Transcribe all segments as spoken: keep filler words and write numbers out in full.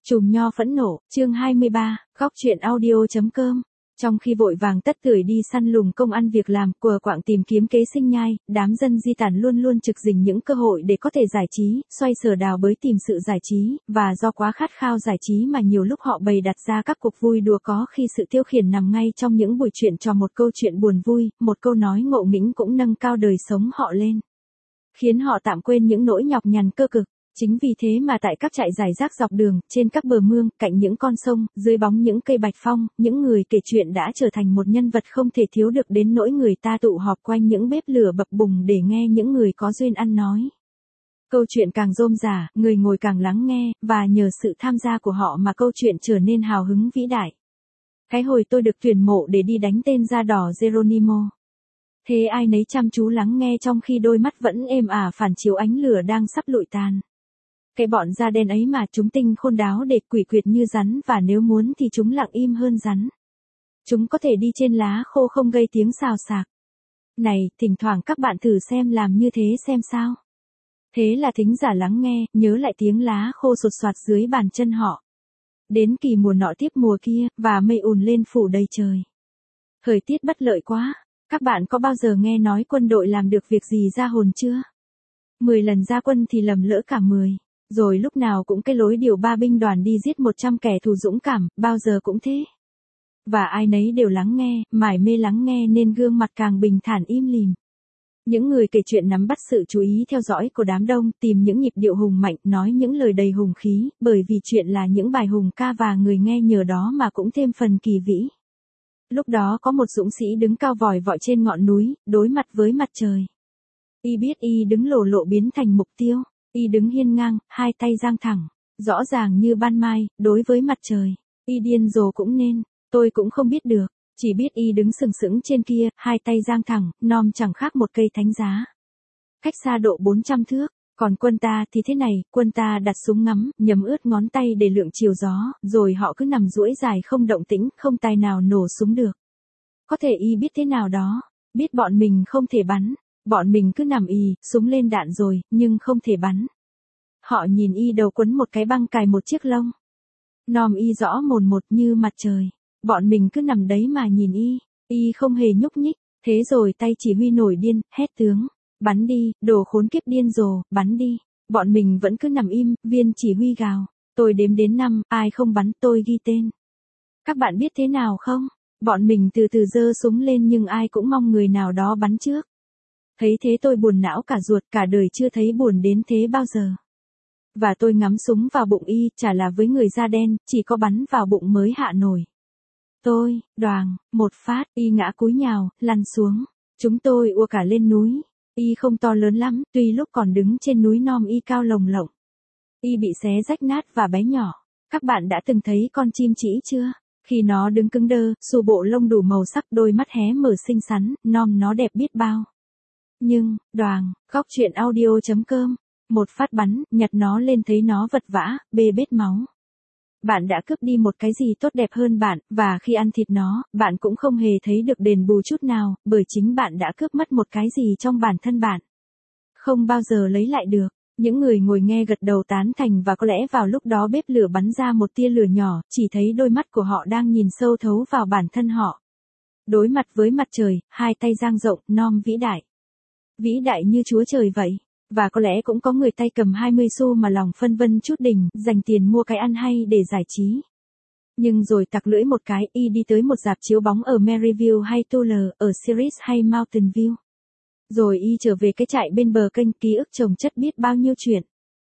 Chùm nho phẫn nộ, chương hai mươi ba, góc truyện audio.com. Trong khi vội vàng tất tưởi đi săn lùng công ăn việc làm, quờ quạng tìm kiếm kế sinh nhai, đám dân di tản luôn luôn trực dình những cơ hội để có thể giải trí, xoay sở đào bới tìm sự giải trí, và do quá khát khao giải trí mà nhiều lúc họ bày đặt ra các cuộc vui đùa có khi sự tiêu khiển nằm ngay trong những buổi chuyện trò, một câu chuyện buồn vui, một câu nói ngộ nghĩnh cũng nâng cao đời sống họ lên, khiến họ tạm quên những nỗi nhọc nhằn cơ cực. Chính vì thế mà tại các trại giải rác dọc đường, trên các bờ mương, cạnh những con sông, dưới bóng những cây bạch phong, những người kể chuyện đã trở thành một nhân vật không thể thiếu được đến nỗi người ta tụ họp quanh những bếp lửa bập bùng để nghe những người có duyên ăn nói. Câu chuyện càng rôm rả, người ngồi càng lắng nghe, và nhờ sự tham gia của họ mà câu chuyện trở nên hào hứng vĩ đại. Cái hồi tôi được tuyển mộ để đi đánh tên da đỏ Geronimo. Thế ai nấy chăm chú lắng nghe trong khi đôi mắt vẫn êm ả phản chiếu ánh lửa đang sắp lụi tàn. Cái bọn da đen ấy mà chúng tinh khôn đáo để quỷ quyệt như rắn, và nếu muốn thì chúng lặng im hơn rắn. Chúng có thể đi trên lá khô không gây tiếng xào xạc. Này, thỉnh thoảng các bạn thử xem làm như thế xem sao. Thế là thính giả lắng nghe, nhớ lại tiếng lá khô sột soạt dưới bàn chân họ. Đến kỳ mùa nọ tiếp mùa kia, và mây ùn lên phủ đầy trời. Thời tiết bất lợi quá. Các bạn có bao giờ nghe nói quân đội làm được việc gì ra hồn chưa? Mười lần ra quân thì lầm lỡ cả mười. Rồi lúc nào cũng cái lối điều ba binh đoàn đi giết một trăm kẻ thù dũng cảm, bao giờ cũng thế. Và ai nấy đều lắng nghe, mải mê lắng nghe nên gương mặt càng bình thản im lìm. Những người kể chuyện nắm bắt sự chú ý theo dõi của đám đông, tìm những nhịp điệu hùng mạnh, nói những lời đầy hùng khí, bởi vì chuyện là những bài hùng ca và người nghe nhờ đó mà cũng thêm phần kỳ vĩ. Lúc đó có một dũng sĩ đứng cao vòi vọi trên ngọn núi, đối mặt với mặt trời. Y biết y đứng lồ lộ biến thành mục tiêu. Y đứng hiên ngang, hai tay dang thẳng, rõ ràng như ban mai, đối với mặt trời. Y điên rồ cũng nên, tôi cũng không biết được, chỉ biết y đứng sừng sững trên kia, hai tay dang thẳng, nom chẳng khác một cây thánh giá. Cách xa độ bốn trăm thước, còn quân ta thì thế này, quân ta đặt súng ngắm, nhấm ướt ngón tay để lượng chiều gió, rồi họ cứ nằm duỗi dài không động tĩnh, không tài nào nổ súng được. Có thể y biết thế nào đó, biết bọn mình không thể bắn. Bọn mình cứ nằm ì, súng lên đạn rồi, nhưng không thể bắn. Họ nhìn y đầu quấn một cái băng cài một chiếc lông. Nom y rõ mồn một như mặt trời. Bọn mình cứ nằm đấy mà nhìn y, y không hề nhúc nhích. Thế rồi tay chỉ huy nổi điên, hét tướng. Bắn đi, đồ khốn kiếp điên rồ, bắn đi. Bọn mình vẫn cứ nằm im, viên chỉ huy gào. Tôi đếm đến năm, ai không bắn tôi ghi tên. Các bạn biết thế nào không? Bọn mình từ từ giơ súng lên nhưng ai cũng mong người nào đó bắn trước. Thấy thế tôi buồn não cả ruột, cả đời chưa thấy buồn đến thế bao giờ. Và tôi ngắm súng vào bụng y, chả là với người da đen, chỉ có bắn vào bụng mới hạ nổi. Tôi, đoàng, một phát, y ngã cúi nhào, lăn xuống. Chúng tôi ùa cả lên núi. Y không to lớn lắm, tuy lúc còn đứng trên núi nom y cao lồng lộng. Y bị xé rách nát và bé nhỏ. Các bạn đã từng thấy con chim trĩ chưa? Khi nó đứng cứng đơ, xù bộ lông đủ màu sắc, đôi mắt hé mở xinh xắn, nom nó đẹp biết bao. Nhưng, đoàng, góc truyện audio.com, một phát bắn, nhặt nó lên thấy nó vật vã, bê bết máu. Bạn đã cướp đi một cái gì tốt đẹp hơn bạn, và khi ăn thịt nó, bạn cũng không hề thấy được đền bù chút nào, bởi chính bạn đã cướp mất một cái gì trong bản thân bạn. Không bao giờ lấy lại được. Những người ngồi nghe gật đầu tán thành, và có lẽ vào lúc đó bếp lửa bắn ra một tia lửa nhỏ, chỉ thấy đôi mắt của họ đang nhìn sâu thấu vào bản thân họ. Đối mặt với mặt trời, hai tay dang rộng, nom vĩ đại. Vĩ đại như Chúa Trời vậy. Và có lẽ cũng có người tay cầm hai mươi xu mà lòng phân vân chút đỉnh, dành tiền mua cái ăn hay để giải trí. Nhưng rồi tặc lưỡi một cái, y đi tới một rạp chiếu bóng ở Maryville hay Tulare, ở Ceres hay Mountain View. Rồi y trở về cái trại bên bờ kênh, ký ức chồng chất biết bao nhiêu chuyện.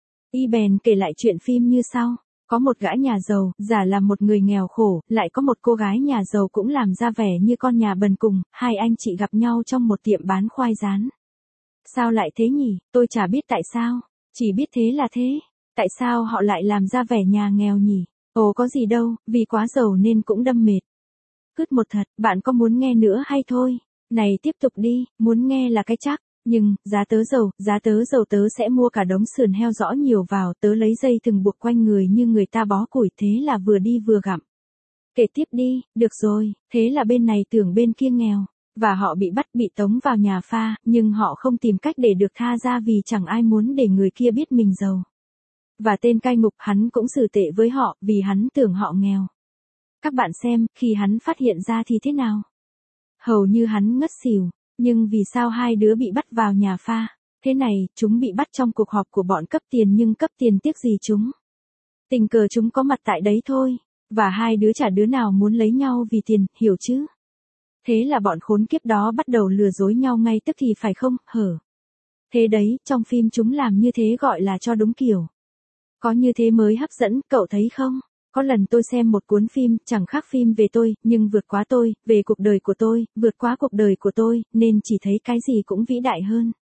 Y bèn kể lại chuyện phim như sau. Có một gã nhà giàu, giả làm một người nghèo khổ, lại có một cô gái nhà giàu cũng làm ra vẻ như con nhà bần cùng, hai anh chị gặp nhau trong một tiệm bán khoai rán. Sao lại thế nhỉ, tôi chả biết tại sao, chỉ biết thế là thế. Tại sao họ lại làm ra vẻ nhà nghèo nhỉ? Ồ có gì đâu, vì quá giàu nên cũng đâm mệt. Cứt một thật, bạn có muốn nghe nữa hay thôi? Này tiếp tục đi, muốn nghe là cái chắc. Nhưng, giá tớ giàu, giá tớ giàu tớ sẽ mua cả đống sườn heo rõ nhiều vào, tớ lấy dây thừng buộc quanh người như người ta bó củi, thế là vừa đi vừa gặm. Kể tiếp đi, được rồi, thế là bên này tưởng bên kia nghèo. Và họ bị bắt, bị tống vào nhà pha, nhưng họ không tìm cách để được tha ra vì chẳng ai muốn để người kia biết mình giàu. Và tên cai ngục hắn cũng xử tệ với họ vì hắn tưởng họ nghèo. Các bạn xem, khi hắn phát hiện ra thì thế nào? Hầu như hắn ngất xỉu, nhưng vì sao hai đứa bị bắt vào nhà pha? Thế này, chúng bị bắt trong cuộc họp của bọn cấp tiền nhưng cấp tiền tiếc gì chúng? Tình cờ chúng có mặt tại đấy thôi, và hai đứa chả đứa nào muốn lấy nhau vì tiền, hiểu chứ? Thế là bọn khốn kiếp đó bắt đầu lừa dối nhau ngay tức thì phải không, hở? Thế đấy, trong phim chúng làm như thế gọi là cho đúng kiểu. Có như thế mới hấp dẫn, cậu thấy không? Có lần tôi xem một cuốn phim, chẳng khác phim về tôi, nhưng vượt quá tôi, về cuộc đời của tôi, vượt quá cuộc đời của tôi, nên chỉ thấy cái gì cũng vĩ đại hơn.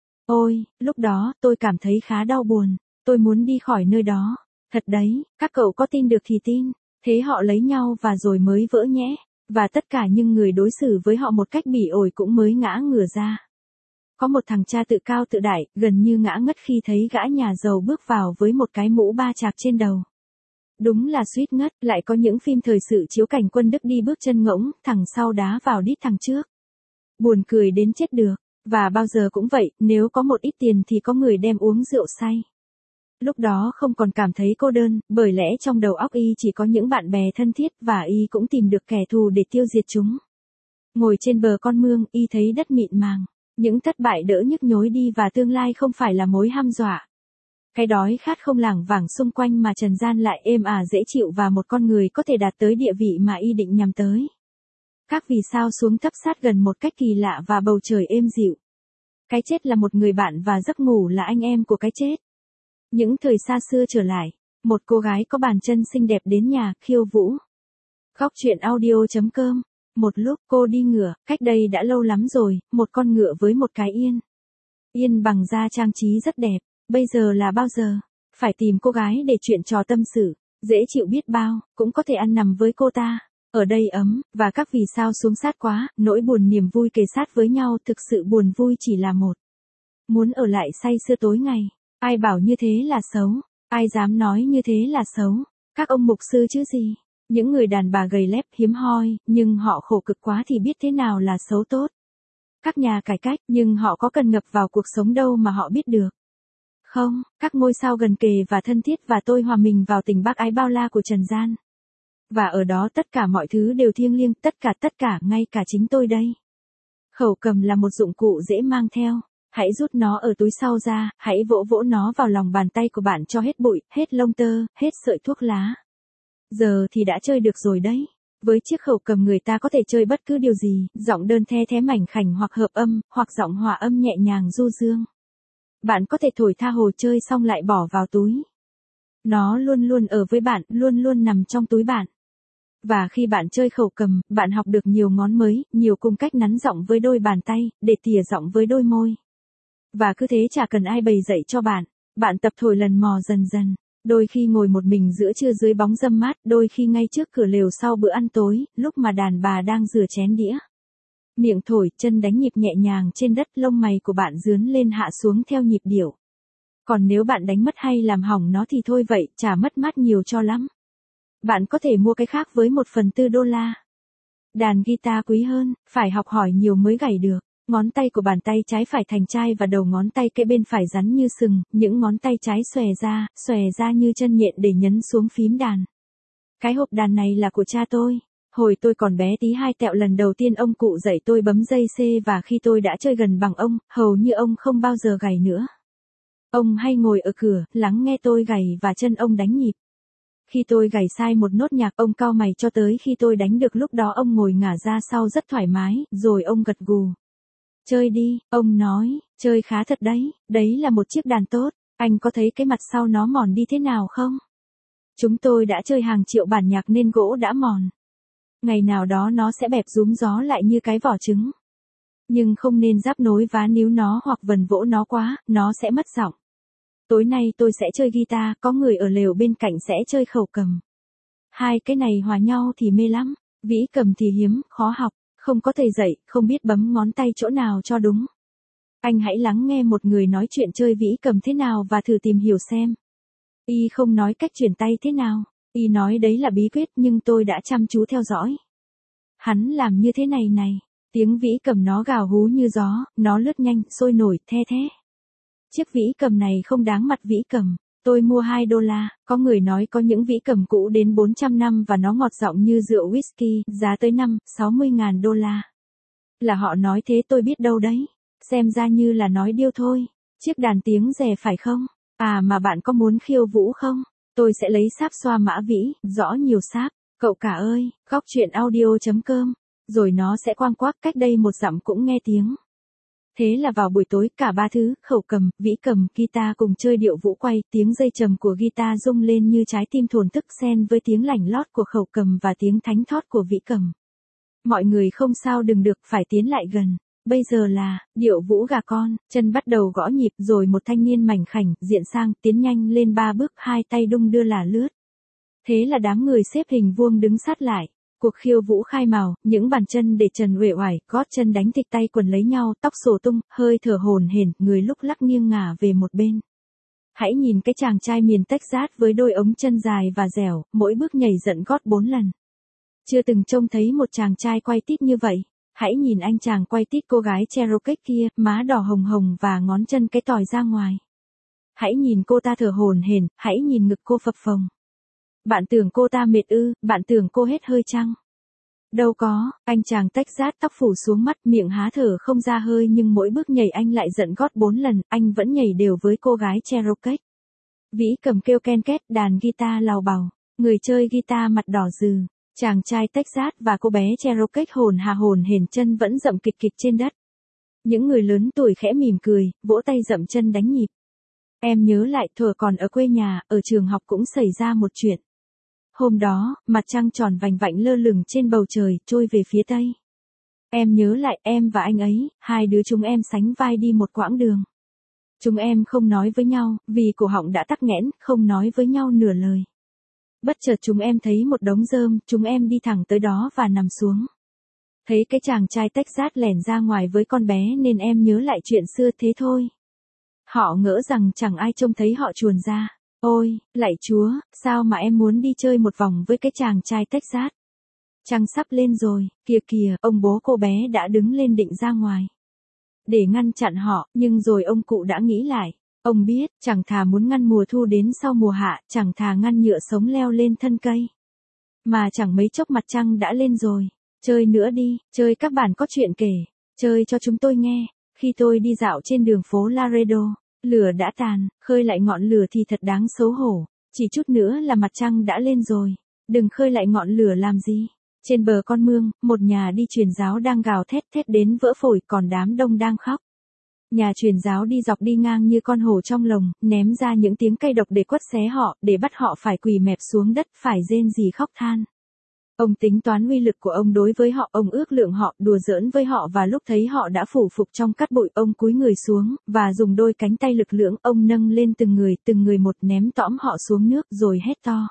Ôi, lúc đó, tôi cảm thấy khá đau buồn, tôi muốn đi khỏi nơi đó. Thật đấy, các cậu có tin được thì tin, thế họ lấy nhau và rồi mới vỡ nhẽ, và tất cả những người đối xử với họ một cách bỉ ổi cũng mới ngã ngửa ra. Có một thằng cha tự cao tự đại, gần như ngã ngất khi thấy gã nhà giàu bước vào với một cái mũ ba chạc trên đầu. Đúng là suýt ngất, lại có những phim thời sự chiếu cảnh quân Đức đi bước chân ngỗng, thằng sau đá vào đít thằng trước. Buồn cười đến chết được, và bao giờ cũng vậy, nếu có một ít tiền thì có người đem uống rượu say. Lúc đó không còn cảm thấy cô đơn, bởi lẽ trong đầu óc y chỉ có những bạn bè thân thiết và y cũng tìm được kẻ thù để tiêu diệt chúng. Ngồi trên bờ con mương, y thấy đất mịn màng, những thất bại đỡ nhức nhối đi và tương lai không phải là mối hăm dọa. Cái đói khát không lảng vảng xung quanh mà trần gian lại êm ả dễ chịu và một con người có thể đạt tới địa vị mà y định nhằm tới. Các vì sao xuống thấp sát gần một cách kỳ lạ và bầu trời êm dịu. Cái chết là một người bạn và giấc ngủ là anh em của cái chết. Những thời xa xưa trở lại, một cô gái có bàn chân xinh đẹp đến nhà, khiêu vũ. Góc truyện audio chấm com. Một lúc cô đi ngựa, cách đây đã lâu lắm rồi, một con ngựa với một cái yên. Yên bằng da trang trí rất đẹp, bây giờ là bao giờ? Phải tìm cô gái để chuyện trò tâm sự, dễ chịu biết bao, cũng có thể ăn nằm với cô ta. Ở đây ấm, và các vì sao xuống sát quá, nỗi buồn niềm vui kề sát với nhau, thực sự buồn vui chỉ là một. Muốn ở lại say sưa tối ngày, ai bảo như thế là xấu, ai dám nói như thế là xấu, các ông mục sư chứ gì. Những người đàn bà gầy lép hiếm hoi, nhưng họ khổ cực quá thì biết thế nào là xấu tốt. Các nhà cải cách, nhưng họ có cần ngập vào cuộc sống đâu mà họ biết được. Không, các ngôi sao gần kề và thân thiết và tôi hòa mình vào tình bác ái bao la của trần gian. Và ở đó tất cả mọi thứ đều thiêng liêng, tất cả tất cả, ngay cả chính tôi đây. Khẩu cầm là một dụng cụ dễ mang theo. Hãy rút nó ở túi sau ra, hãy vỗ vỗ nó vào lòng bàn tay của bạn cho hết bụi, hết lông tơ, hết sợi thuốc lá. Giờ thì đã chơi được rồi đấy. Với chiếc khẩu cầm người ta có thể chơi bất cứ điều gì, giọng đơn the thé mảnh khảnh hoặc hợp âm, hoặc giọng hòa âm nhẹ nhàng du dương. Bạn có thể thổi tha hồ chơi xong lại bỏ vào túi. Nó luôn luôn ở với bạn, luôn luôn nằm trong túi bạn. Và khi bạn chơi khẩu cầm, bạn học được nhiều ngón mới, nhiều cung cách nắn giọng với đôi bàn tay, để tỉa giọng với đôi môi. Và cứ thế chả cần ai bày dạy cho bạn, bạn tập thổi lần mò dần dần. Đôi khi ngồi một mình giữa trưa dưới bóng râm mát, đôi khi ngay trước cửa lều sau bữa ăn tối, lúc mà đàn bà đang rửa chén đĩa. Miệng thổi, chân đánh nhịp nhẹ nhàng trên đất, lông mày của bạn rướn lên hạ xuống theo nhịp điệu. Còn nếu bạn đánh mất hay làm hỏng nó thì thôi vậy, chả mất mát nhiều cho lắm. Bạn có thể mua cái khác với một phần tư đô la. Đàn guitar quý hơn, phải học hỏi nhiều mới gảy được. Ngón tay của bàn tay trái phải thành chai và đầu ngón tay kẽ bên phải rắn như sừng, những ngón tay trái xòe ra, xòe ra như chân nhện để nhấn xuống phím đàn. Cái hộp đàn này là của cha tôi. Hồi tôi còn bé tí hai tẹo lần đầu tiên ông cụ dạy tôi bấm dây C và khi tôi đã chơi gần bằng ông, hầu như ông không bao giờ gảy nữa. Ông hay ngồi ở cửa, lắng nghe tôi gảy và chân ông đánh nhịp. Khi tôi gảy sai một nốt nhạc ông cau mày cho tới khi tôi đánh được, lúc đó ông ngồi ngả ra sau rất thoải mái, rồi ông gật gù. Chơi đi, ông nói, chơi khá thật đấy, đấy là một chiếc đàn tốt, anh có thấy cái mặt sau nó mòn đi thế nào không? Chúng tôi đã chơi hàng triệu bản nhạc nên gỗ đã mòn. Ngày nào đó nó sẽ bẹp rúm gió lại như cái vỏ trứng. Nhưng không nên giáp nối vá níu nó hoặc vần vỗ nó quá, nó sẽ mất giọng. Tối nay tôi sẽ chơi guitar, có người ở lều bên cạnh sẽ chơi khẩu cầm. Hai cái này hòa nhau thì mê lắm, vĩ cầm thì hiếm, khó học. Không có thầy dạy, không biết bấm ngón tay chỗ nào cho đúng. Anh hãy lắng nghe một người nói chuyện chơi vĩ cầm thế nào và thử tìm hiểu xem. Y không nói cách chuyển tay thế nào. Y nói đấy là bí quyết nhưng tôi đã chăm chú theo dõi. Hắn làm như thế này này. Tiếng vĩ cầm nó gào hú như gió, nó lướt nhanh, sôi nổi, the thế. Chiếc vĩ cầm này không đáng mặt vĩ cầm. Tôi mua hai đô la, có người nói có những vĩ cầm cũ đến bốn trăm năm và nó ngọt giọng như rượu whisky, giá tới năm, sáu mươi ngàn đô la. Là họ nói thế tôi biết đâu đấy. Xem ra như là nói điêu thôi. Chiếc đàn tiếng rè phải không? À mà bạn có muốn khiêu vũ không? Tôi sẽ lấy sáp xoa mã vĩ, rõ nhiều sáp. Cậu cả ơi, góc chuyện audio.com. Rồi nó sẽ quang quác cách đây một dặm cũng nghe tiếng. Thế là vào buổi tối cả ba thứ, khẩu cầm, vĩ cầm, guitar cùng chơi điệu vũ quay, tiếng dây trầm của guitar rung lên như trái tim thổn thức xen với tiếng lảnh lót của khẩu cầm và tiếng thánh thót của vĩ cầm. Mọi người không sao đừng được phải tiến lại gần. Bây giờ là, điệu vũ gà con, chân bắt đầu gõ nhịp rồi một thanh niên mảnh khảnh, diện sang, tiến nhanh lên ba bước hai tay đung đưa là lướt. Thế là đám người xếp hình vuông đứng sát lại. Cuộc khiêu vũ khai mào, những bàn chân để trần uể oải, gót chân đánh thịt tay quần lấy nhau, tóc xổ tung, hơi thở hổn hển, người lúc lắc nghiêng ngả về một bên. Hãy nhìn cái chàng trai miền Texas với đôi ống chân dài và dẻo, mỗi bước nhảy giận gót bốn lần. Chưa từng trông thấy một chàng trai quay tít như vậy. Hãy nhìn anh chàng quay tít cô gái Cherokee kia, má đỏ hồng hồng và ngón chân cái tỏi ra ngoài. Hãy nhìn cô ta thở hổn hển, hãy nhìn ngực cô phập phồng. Bạn tưởng cô ta mệt ư, bạn tưởng cô hết hơi chăng? Đâu có, anh chàng Texas tóc phủ xuống mắt, miệng há thở không ra hơi nhưng mỗi bước nhảy anh lại giận gót bốn lần, anh vẫn nhảy đều với cô gái Cherokee. Vĩ cầm kêu ken két, đàn guitar lào bào, người chơi guitar mặt đỏ rừ. Chàng trai Texas và cô bé Cherokee hồn hà hồn hển chân vẫn dậm kịch kịch trên đất. Những người lớn tuổi khẽ mỉm cười, vỗ tay dậm chân đánh nhịp. Em nhớ lại thuở còn ở quê nhà, ở trường học cũng xảy ra một chuyện. Hôm đó, mặt trăng tròn vành vạnh lơ lửng trên bầu trời, trôi về phía tây. Em nhớ lại em và anh ấy, hai đứa chúng em sánh vai đi một quãng đường. Chúng em không nói với nhau, vì cổ họng đã tắc nghẽn, không nói với nhau nửa lời. Bất chợt chúng em thấy một đống rơm, chúng em đi thẳng tới đó và nằm xuống. Thấy cái chàng trai Texas lẻn ra ngoài với con bé nên em nhớ lại chuyện xưa thế thôi. Họ ngỡ rằng chẳng ai trông thấy họ chuồn ra. Ôi, lạy Chúa, sao mà em muốn đi chơi một vòng với cái chàng trai Texas. Trăng sắp lên rồi, kìa kìa, ông bố cô bé đã đứng lên định ra ngoài. Để ngăn chặn họ, nhưng rồi ông cụ đã nghĩ lại. Ông biết, chẳng thà muốn ngăn mùa thu đến sau mùa hạ, chẳng thà ngăn nhựa sống leo lên thân cây. Mà chẳng mấy chốc mặt trăng đã lên rồi. Chơi nữa đi, chơi các bạn có chuyện kể. Chơi cho chúng tôi nghe. Khi tôi đi dạo trên đường phố Laredo, lửa đã tàn, khơi lại ngọn lửa thì thật đáng xấu hổ. Chỉ chút nữa là mặt trăng đã lên rồi. Đừng khơi lại ngọn lửa làm gì. Trên bờ con mương, một nhà đi truyền giáo đang gào thét thét đến vỡ phổi, còn đám đông đang khóc. Nhà truyền giáo đi dọc đi ngang như con hổ trong lồng, ném ra những tiếng cay độc để quất xé họ, để bắt họ phải quỳ mẹp xuống đất, phải rên rỉ khóc than. Ông tính toán uy lực của ông đối với họ, ông ước lượng họ, đùa giỡn với họ và lúc thấy họ đã phủ phục trong cát bụi, ông cúi người xuống, và dùng đôi cánh tay lực lưỡng, ông nâng lên từng người, từng người một ném tõm họ xuống nước rồi hét to.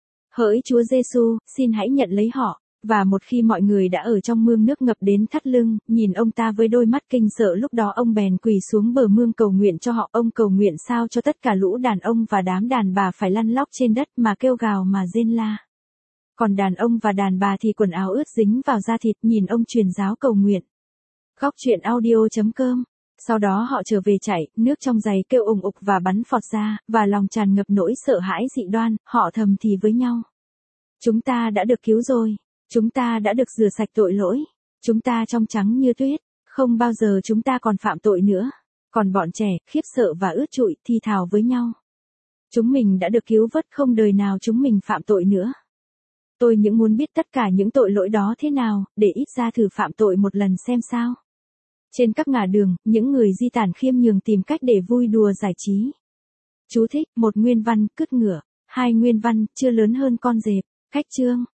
Hỡi Chúa Giêsu, xin hãy nhận lấy họ. Và một khi mọi người đã ở trong mương nước ngập đến thắt lưng, nhìn ông ta với đôi mắt kinh sợ, lúc đó ông bèn quỳ xuống bờ mương cầu nguyện cho họ. Ông cầu nguyện sao cho tất cả lũ đàn ông và đám đàn bà phải lăn lóc trên đất mà kêu gào mà rên la. Còn đàn ông và đàn bà thì quần áo ướt dính vào da thịt, nhìn ông truyền giáo cầu nguyện. Góc chuyện audio.com. Sau đó họ trở về chạy, nước trong giày kêu ùng ục và bắn phọt ra, và lòng tràn ngập nỗi sợ hãi dị đoan, họ thầm thì với nhau. Chúng ta đã được cứu rồi. Chúng ta đã được rửa sạch tội lỗi. Chúng ta trong trắng như tuyết. Không bao giờ chúng ta còn phạm tội nữa. Còn bọn trẻ, khiếp sợ và ướt trụi, thì thào với nhau. Chúng mình đã được cứu vớt, không đời nào chúng mình phạm tội nữa. Tôi những muốn biết tất cả những tội lỗi đó thế nào, để ít ra thử phạm tội một lần xem sao. Trên các ngả đường, những người di tản khiêm nhường tìm cách để vui đùa giải trí. Chú thích, một nguyên văn, cứt ngựa. Hai nguyên văn, chưa lớn hơn con dẹp. Cách chương.